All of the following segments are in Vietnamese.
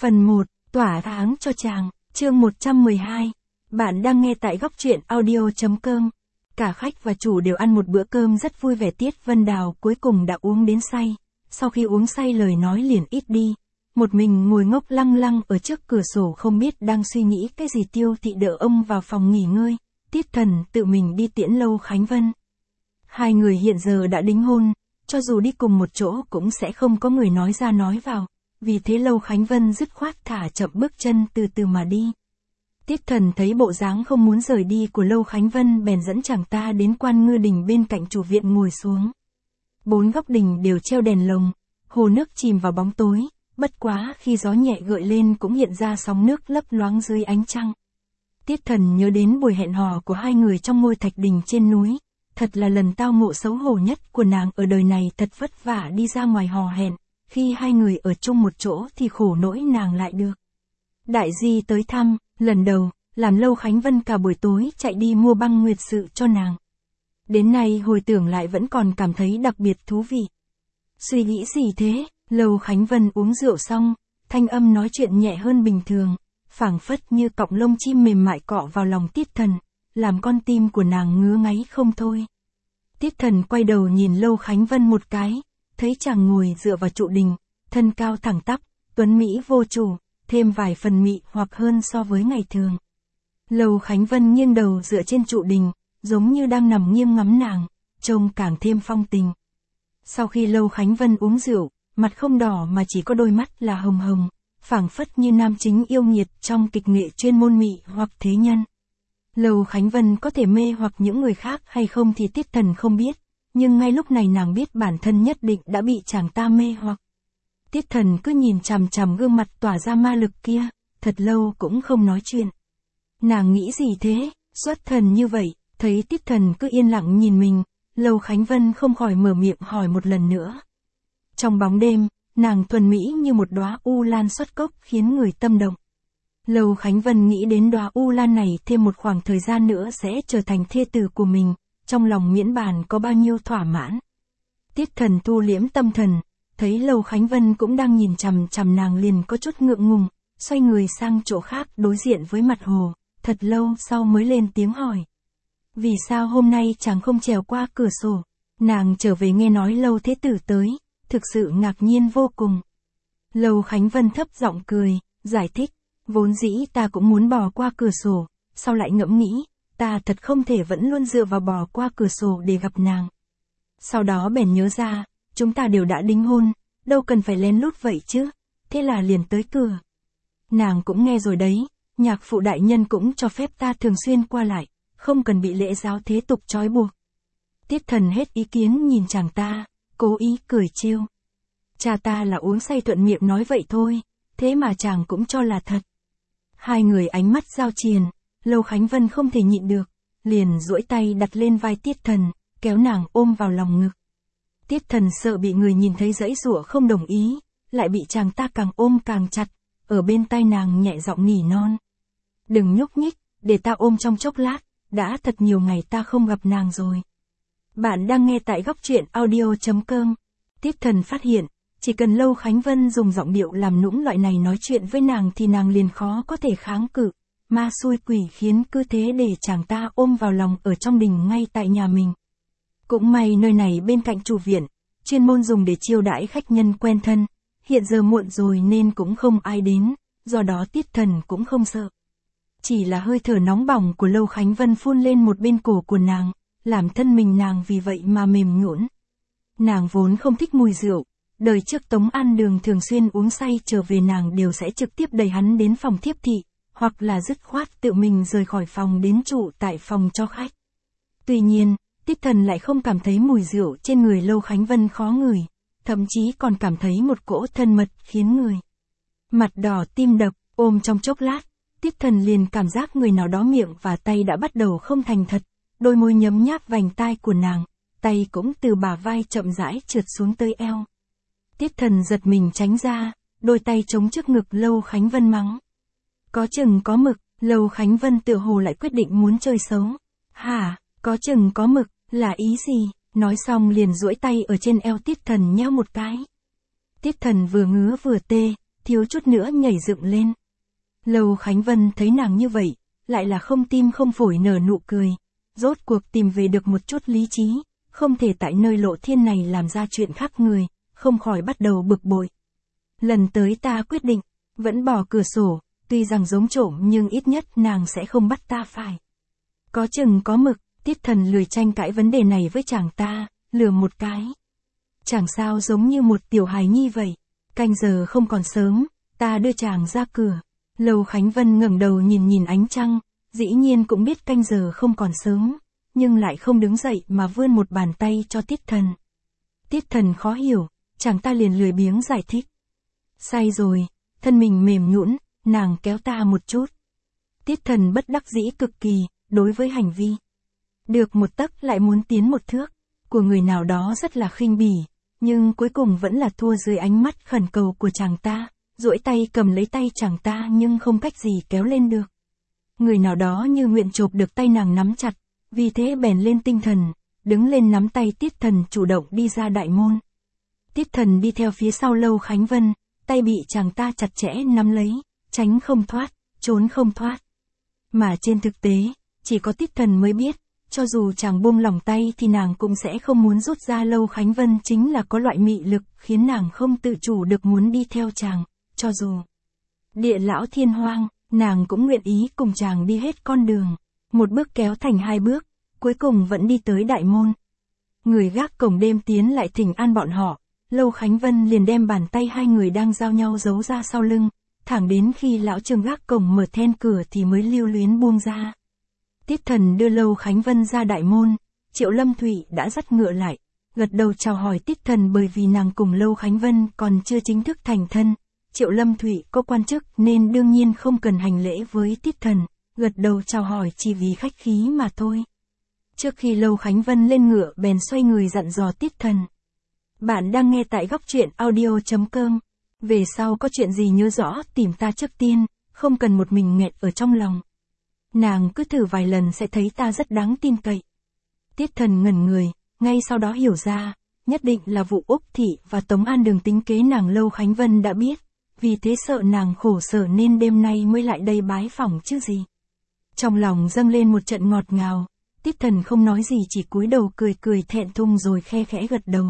Phần 1, tỏa tháng cho chàng, chương 112. Bạn đang nghe tại góc truyện audio.com. Cả khách và chủ đều ăn một bữa cơm rất vui vẻ. Tiết Vân Đào cuối cùng đã uống đến say. Sau khi uống say lời nói liền ít đi. Một mình ngồi ngốc lăng lăng ở trước cửa sổ không biết đang suy nghĩ cái gì. Tiêu Thị đỡ ông vào phòng nghỉ ngơi. Tiết Thần tự mình đi tiễn Lâu Khánh Vân. Hai người hiện giờ đã đính hôn, cho dù đi cùng một chỗ cũng sẽ không có người nói ra nói vào. Vì thế Lâu Khánh Vân dứt khoát thả chậm bước chân từ từ mà đi. Tiết Thần thấy bộ dáng không muốn rời đi của Lâu Khánh Vân bèn dẫn chàng ta đến Quan Ngư Đình bên cạnh chủ viện ngồi xuống. Bốn góc đình đều treo đèn lồng, hồ nước chìm vào bóng tối, bất quá khi gió nhẹ gợi lên cũng hiện ra sóng nước lấp loáng dưới ánh trăng. Tiết Thần nhớ đến buổi hẹn hò của hai người trong ngôi thạch đình trên núi, thật là lần tao ngộ xấu hổ nhất của nàng ở đời này. Thật vất vả đi ra ngoài hò hẹn, khi hai người ở chung một chỗ thì khổ nỗi nàng lại được đại di tới thăm, lần đầu, làm Lâu Khánh Vân cả buổi tối chạy đi mua băng nguyệt sự cho nàng. Đến nay hồi tưởng lại vẫn còn cảm thấy đặc biệt thú vị. Suy nghĩ gì thế? Lâu Khánh Vân uống rượu xong, thanh âm nói chuyện nhẹ hơn bình thường, phảng phất như cọng lông chim mềm mại cọ vào lòng Tiết Thần, làm con tim của nàng ngứa ngáy không thôi. Tiết Thần quay đầu nhìn Lâu Khánh Vân một cái, thấy chàng ngồi dựa vào trụ đình, thân cao thẳng tắp, tuấn mỹ vô chủ, thêm vài phần mị hoặc hơn so với ngày thường. Lâu Khánh Vân nghiêng đầu dựa trên trụ đình, giống như đang nằm nghiêng ngắm nàng, trông càng thêm phong tình. Sau khi Lâu Khánh Vân uống rượu, mặt không đỏ mà chỉ có đôi mắt là hồng hồng, phảng phất như nam chính yêu nghiệt trong kịch nghệ chuyên môn mị hoặc thế nhân. Lâu Khánh Vân có thể mê hoặc những người khác hay không thì Tiết Thần không biết, nhưng ngay lúc này nàng biết bản thân nhất định đã bị chàng ta mê hoặc. Tiết Thần cứ nhìn chằm chằm gương mặt tỏa ra ma lực kia, thật lâu cũng không nói chuyện. Nàng nghĩ gì thế, xuất thần như vậy, thấy Tiết Thần cứ yên lặng nhìn mình, Lâu Khánh Vân không khỏi mở miệng hỏi một lần nữa. Trong bóng đêm, nàng thuần mỹ như một đóa u lan xuất cốc khiến người tâm động. Lâu Khánh Vân nghĩ đến đóa u lan này thêm một khoảng thời gian nữa sẽ trở thành thê tử của mình, trong lòng miễn bàn có bao nhiêu thỏa mãn. Tiết Thần thu liễm tâm thần, thấy Lâu Khánh Vân cũng đang nhìn chằm chằm nàng liền có chút ngượng ngùng, xoay người sang chỗ khác đối diện với mặt hồ, thật lâu sau mới lên tiếng hỏi. Vì sao hôm nay chàng không trèo qua cửa sổ? Nàng trở về nghe nói Lâu thế tử tới, thực sự ngạc nhiên vô cùng. Lâu Khánh Vân thấp giọng cười, giải thích, vốn dĩ ta cũng muốn bò qua cửa sổ, sau lại ngẫm nghĩ, ta thật không thể vẫn luôn dựa vào bò qua cửa sổ để gặp nàng. Sau đó bèn nhớ ra, chúng ta đều đã đính hôn, đâu cần phải lén lút vậy chứ, thế là liền tới cửa. Nàng cũng nghe rồi đấy, nhạc phụ đại nhân cũng cho phép ta thường xuyên qua lại, không cần bị lễ giáo thế tục trói buộc. Tiết Thần hết ý kiến nhìn chàng ta, cố ý cười trêu. Cha ta là uống say thuận miệng nói vậy thôi, thế mà chàng cũng cho là thật. Hai người ánh mắt giao triền, Lâu Khánh Vân không thể nhịn được, liền duỗi tay đặt lên vai Tiết Thần, kéo nàng ôm vào lòng ngực. Tiết Thần sợ bị người nhìn thấy giãy giụa không đồng ý, lại bị chàng ta càng ôm càng chặt, ở bên tai nàng nhẹ giọng nỉ non. Đừng nhúc nhích, để ta ôm trong chốc lát, đã thật nhiều ngày ta không gặp nàng rồi. Bạn đang nghe tại góc truyện audio.com. Tiết Thần phát hiện, chỉ cần Lâu Khánh Vân dùng giọng điệu làm nũng loại này nói chuyện với nàng thì nàng liền khó có thể kháng cự, ma xui quỷ khiến cứ thế để chàng ta ôm vào lòng ở trong đình ngay tại nhà mình. Cũng may nơi này bên cạnh chủ viện, chuyên môn dùng để chiêu đãi khách nhân quen thân, hiện giờ muộn rồi nên cũng không ai đến, do đó Tiết Thần cũng không sợ. Chỉ là hơi thở nóng bỏng của Lâu Khánh Vân phun lên một bên cổ của nàng, làm thân mình nàng vì vậy mà mềm nhũn. Nàng vốn không thích mùi rượu, đời trước Tống An Đường thường xuyên uống say trở về nàng đều sẽ trực tiếp đẩy hắn đến phòng thiếp thị, hoặc là dứt khoát tự mình rời khỏi phòng đến trụ tại phòng cho khách. Tuy nhiên, Tiết Thần lại không cảm thấy mùi rượu trên người Lâu Khánh Vân khó ngửi, thậm chí còn cảm thấy một cỗ thân mật khiến người mặt đỏ tim đập. Ôm trong chốc lát, Tiết Thần liền cảm giác người nào đó miệng và tay đã bắt đầu không thành thật, đôi môi nhấm nháp vành tai của nàng, tay cũng từ bả vai chậm rãi trượt xuống tới eo. Tiết Thần giật mình tránh ra, đôi tay chống trước ngực Lâu Khánh Vân mắng. Có chừng có mực, Lâu Khánh Vân tựa hồ lại quyết định muốn chơi xấu. Hả, có chừng có mực, là ý gì? Nói xong liền duỗi tay ở trên eo Tiết Thần nhéo một cái. Tiết Thần vừa ngứa vừa tê, thiếu chút nữa nhảy dựng lên. Lâu Khánh Vân thấy nàng như vậy, lại là không tim không phổi nở nụ cười. Rốt cuộc tìm về được một chút lý trí, không thể tại nơi Lộ Thiên này làm ra chuyện khác người, không khỏi bắt đầu bực bội. Lần tới ta quyết định, vẫn bỏ cửa sổ, tuy rằng giống trộm nhưng ít nhất nàng sẽ không bắt ta phải. Có chừng có mực, Tiết Thần lười tranh cãi vấn đề này với chàng ta, lừa một cái. Chẳng sao giống như một tiểu hài nhi vậy. Canh giờ không còn sớm, ta đưa chàng ra cửa. Lâu Khánh Vân ngẩng đầu nhìn nhìn ánh trăng, dĩ nhiên cũng biết canh giờ không còn sớm, nhưng lại không đứng dậy mà vươn một bàn tay cho Tiết Thần. Tiết Thần khó hiểu, chàng ta liền lười biếng giải thích. Sai rồi, thân mình mềm nhũn, nàng kéo ta một chút. Tiết Thần bất đắc dĩ cực kỳ, đối với hành vi được một tấc lại muốn tiến một thước của người nào đó rất là khinh bỉ, nhưng cuối cùng vẫn là thua dưới ánh mắt khẩn cầu của chàng ta, duỗi tay cầm lấy tay chàng ta nhưng không cách gì kéo lên được. Người nào đó như nguyện chộp được tay nàng nắm chặt, vì thế bèn lên tinh thần, đứng lên nắm tay Tiết Thần chủ động đi ra đại môn. Tiết Thần đi theo phía sau Lâu Khánh Vân, tay bị chàng ta chặt chẽ nắm lấy, tránh không thoát, trốn không thoát. Mà trên thực tế, chỉ có Tiết Thần mới biết, cho dù chàng buông lỏng tay thì nàng cũng sẽ không muốn rút ra. Lâu Khánh Vân chính là có loại mị lực khiến nàng không tự chủ được muốn đi theo chàng, cho dù địa lão thiên hoang, nàng cũng nguyện ý cùng chàng đi hết con đường. Một bước kéo thành hai bước, cuối cùng vẫn đi tới đại môn. Người gác cổng đêm tiến lại thỉnh an bọn họ, Lâu Khánh Vân liền đem bàn tay hai người đang giao nhau giấu ra sau lưng, thẳng đến khi lão Trương gác cổng mở then cửa thì mới lưu luyến buông ra. Tiết Thần đưa Lâu Khánh Vân ra đại môn, Triệu Lâm Thụy đã dắt ngựa lại, gật đầu chào hỏi Tiết Thần bởi vì nàng cùng Lâu Khánh Vân còn chưa chính thức thành thân. Triệu Lâm Thụy có quan chức nên đương nhiên không cần hành lễ với Tiết Thần, gật đầu chào hỏi chỉ vì khách khí mà thôi. Trước khi Lâu Khánh Vân lên ngựa bèn xoay người dặn dò Tiết Thần. Bạn đang nghe tại góc truyện audio.com. Về sau có chuyện gì nhớ rõ tìm ta trước tiên, không cần một mình nghẹn ở trong lòng. Nàng cứ thử vài lần sẽ thấy ta rất đáng tin cậy. Tiết Thần ngẩn người, ngay sau đó hiểu ra, nhất định là vụ Úc Thị và Tống An Đường tính kế nàng. Lâu Khánh Vân đã biết, vì thế sợ nàng khổ sở nên đêm nay mới lại đây bái phỏng chứ gì. Trong lòng dâng lên một trận ngọt ngào, Tiết Thần không nói gì chỉ cúi đầu cười cười thẹn thùng rồi khe khẽ gật đầu.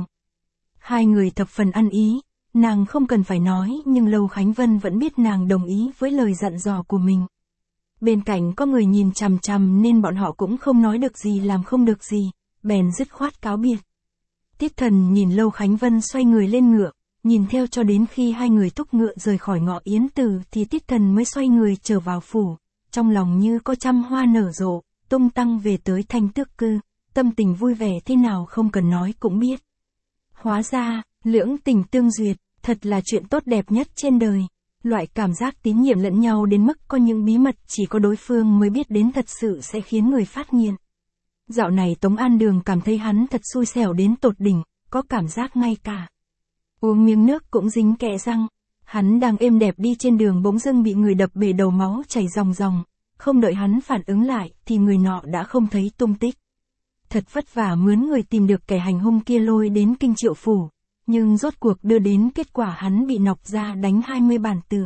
Hai người thập phần ăn ý, nàng không cần phải nói nhưng Lâu Khánh Vân vẫn biết nàng đồng ý với lời dặn dò của mình. Bên cạnh có người nhìn chằm chằm nên bọn họ cũng không nói được gì làm không được gì, bèn dứt khoát cáo biệt. Tiết Thần nhìn Lâu Khánh Vân xoay người lên ngựa, nhìn theo cho đến khi hai người thúc ngựa rời khỏi ngõ Yến Từ thì Tiết Thần mới xoay người trở vào phủ, trong lòng như có trăm hoa nở rộ, tung tăng về tới Thanh Tước Cư, tâm tình vui vẻ thế nào không cần nói cũng biết. Hóa ra, lưỡng tình tương duyệt, thật là chuyện tốt đẹp nhất trên đời. Loại cảm giác tín nhiệm lẫn nhau đến mức có những bí mật chỉ có đối phương mới biết đến thật sự sẽ khiến người phát nghiện. Dạo này Tống An Đường cảm thấy hắn thật xui xẻo đến tột đỉnh, có cảm giác ngay cả uống miếng nước cũng dính kẽ răng. Hắn đang êm đẹp đi trên đường bỗng dưng bị người đập bể đầu máu chảy ròng ròng, không đợi hắn phản ứng lại thì người nọ đã không thấy tung tích. Thật vất vả mướn người tìm được kẻ hành hung kia lôi đến Kinh Triệu Phủ, nhưng rốt cuộc đưa đến kết quả hắn bị nọc ra đánh 20 bản tử.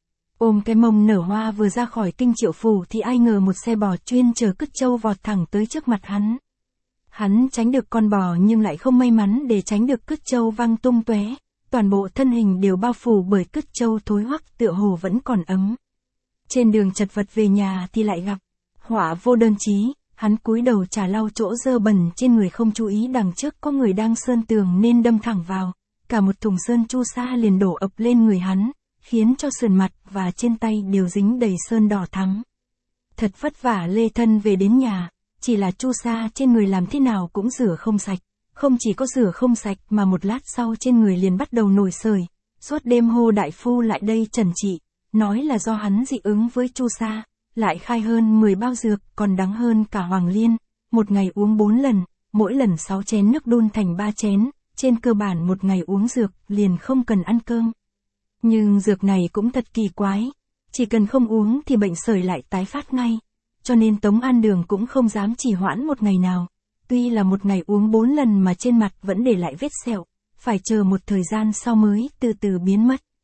Ôm cái mông nở hoa vừa ra khỏi Kinh Triệu Phủ thì ai ngờ một xe bò chuyên chở cứt trâu vọt thẳng tới trước mặt hắn. Hắn tránh được con bò nhưng lại không may mắn để tránh được cứt trâu văng tung tóe, toàn bộ thân hình đều bao phủ bởi cứt trâu thối hoắc tựa hồ vẫn còn ấm. Trên đường chật vật về nhà thì lại gặp họa vô đơn chí. Hắn cúi đầu chà lau chỗ dơ bẩn trên người không chú ý đằng trước có người đang sơn tường nên đâm thẳng vào, cả một thùng sơn chu sa liền đổ ập lên người hắn, khiến cho sườn mặt và trên tay đều dính đầy sơn đỏ thắm. Thật vất vả lê thân về đến nhà, chỉ là chu sa trên người làm thế nào cũng rửa không sạch, không chỉ có rửa không sạch mà một lát sau trên người liền bắt đầu nổi sởi, suốt đêm hô đại phu lại đây trần trị, nói là do hắn dị ứng với chu sa. Lại khai hơn 10 bao dược, còn đắng hơn cả hoàng liên, một ngày uống 4 lần, mỗi lần 6 chén nước đun thành 3 chén, trên cơ bản một ngày uống dược, liền không cần ăn cơm. Nhưng dược này cũng thật kỳ quái, chỉ cần không uống thì bệnh sởi lại tái phát ngay, cho nên Tống An Đường cũng không dám trì hoãn một ngày nào, tuy là một ngày uống 4 lần mà trên mặt vẫn để lại vết sẹo, phải chờ một thời gian sau mới từ từ biến mất.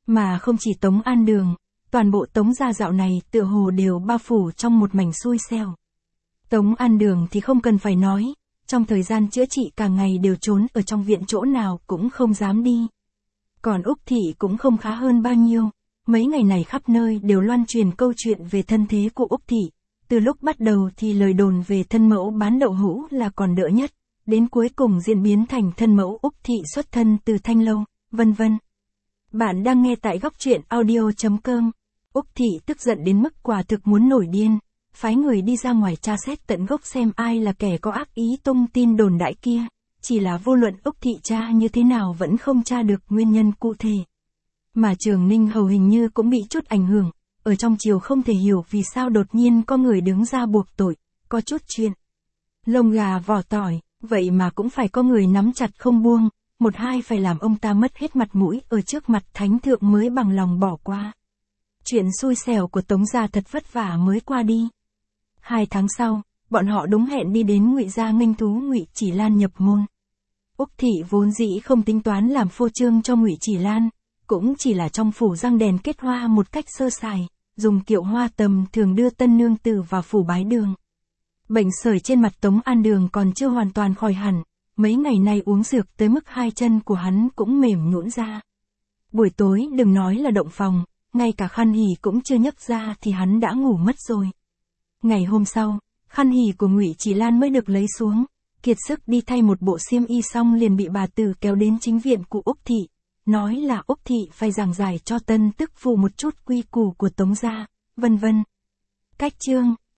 Mà không chỉ Tống An Đường, toàn bộ Tống gia dạo này tựa hồ đều bao phủ trong một mảnh xui xẻo. Tống An Đường thì không cần phải nói, trong thời gian chữa trị cả ngày đều trốn ở trong viện chỗ nào cũng không dám đi. Còn Úc Thị cũng không khá hơn bao nhiêu, mấy ngày này khắp nơi đều loan truyền câu chuyện về thân thế của Úc Thị. Từ lúc bắt đầu thì lời đồn về thân mẫu bán đậu hũ là còn đỡ nhất, đến cuối cùng diễn biến thành thân mẫu Úc Thị xuất thân từ Thanh Lâu, vân vân. Bạn đang nghe tại góc truyện audio.com. Úc Thị tức giận đến mức quả thực muốn nổi điên, phái người đi ra ngoài tra xét tận gốc xem ai là kẻ có ác ý tung tin đồn đại kia, chỉ là vô luận Úc Thị tra như thế nào vẫn không tra được nguyên nhân cụ thể. Mà Trường Ninh Hầu hình như cũng bị chút ảnh hưởng, ở trong triều không thể hiểu vì sao đột nhiên có người đứng ra buộc tội, có chút chuyện lông gà vỏ tỏi, vậy mà cũng phải có người nắm chặt không buông, một hai phải làm ông ta mất hết mặt mũi ở trước mặt thánh thượng mới bằng lòng bỏ qua. Chuyện xui xẻo của Tống gia thật vất vả mới qua đi. 2 tháng sau, bọn họ đúng hẹn đi đến Ngụy gia nghênh thú Ngụy Chỉ Lan nhập môn. Úc Thị vốn dĩ không tính toán làm phô trương cho Ngụy Chỉ Lan, cũng chỉ là trong phủ răng đèn kết hoa một cách sơ sài, dùng kiệu hoa tầm thường đưa tân nương tử vào phủ bái đường. Bệnh sởi trên mặt Tống An Đường còn chưa hoàn toàn khỏi hẳn, mấy ngày nay uống dược tới mức 2 chân của hắn cũng mềm nhũn ra. Buổi tối đừng nói là động phòng, ngay cả khăn hỉ cũng chưa nhấc ra thì hắn đã ngủ mất rồi. Ngày hôm sau, khăn hỉ của Ngụy Chỉ Lan mới được lấy xuống, kiệt sức đi thay một bộ xiêm y xong liền bị bà tử kéo đến chính viện của Úc Thị, nói là Úc Thị phải giảng giải cho tân tức phụ một chút quy củ của Tống gia, vân vân. Cách chương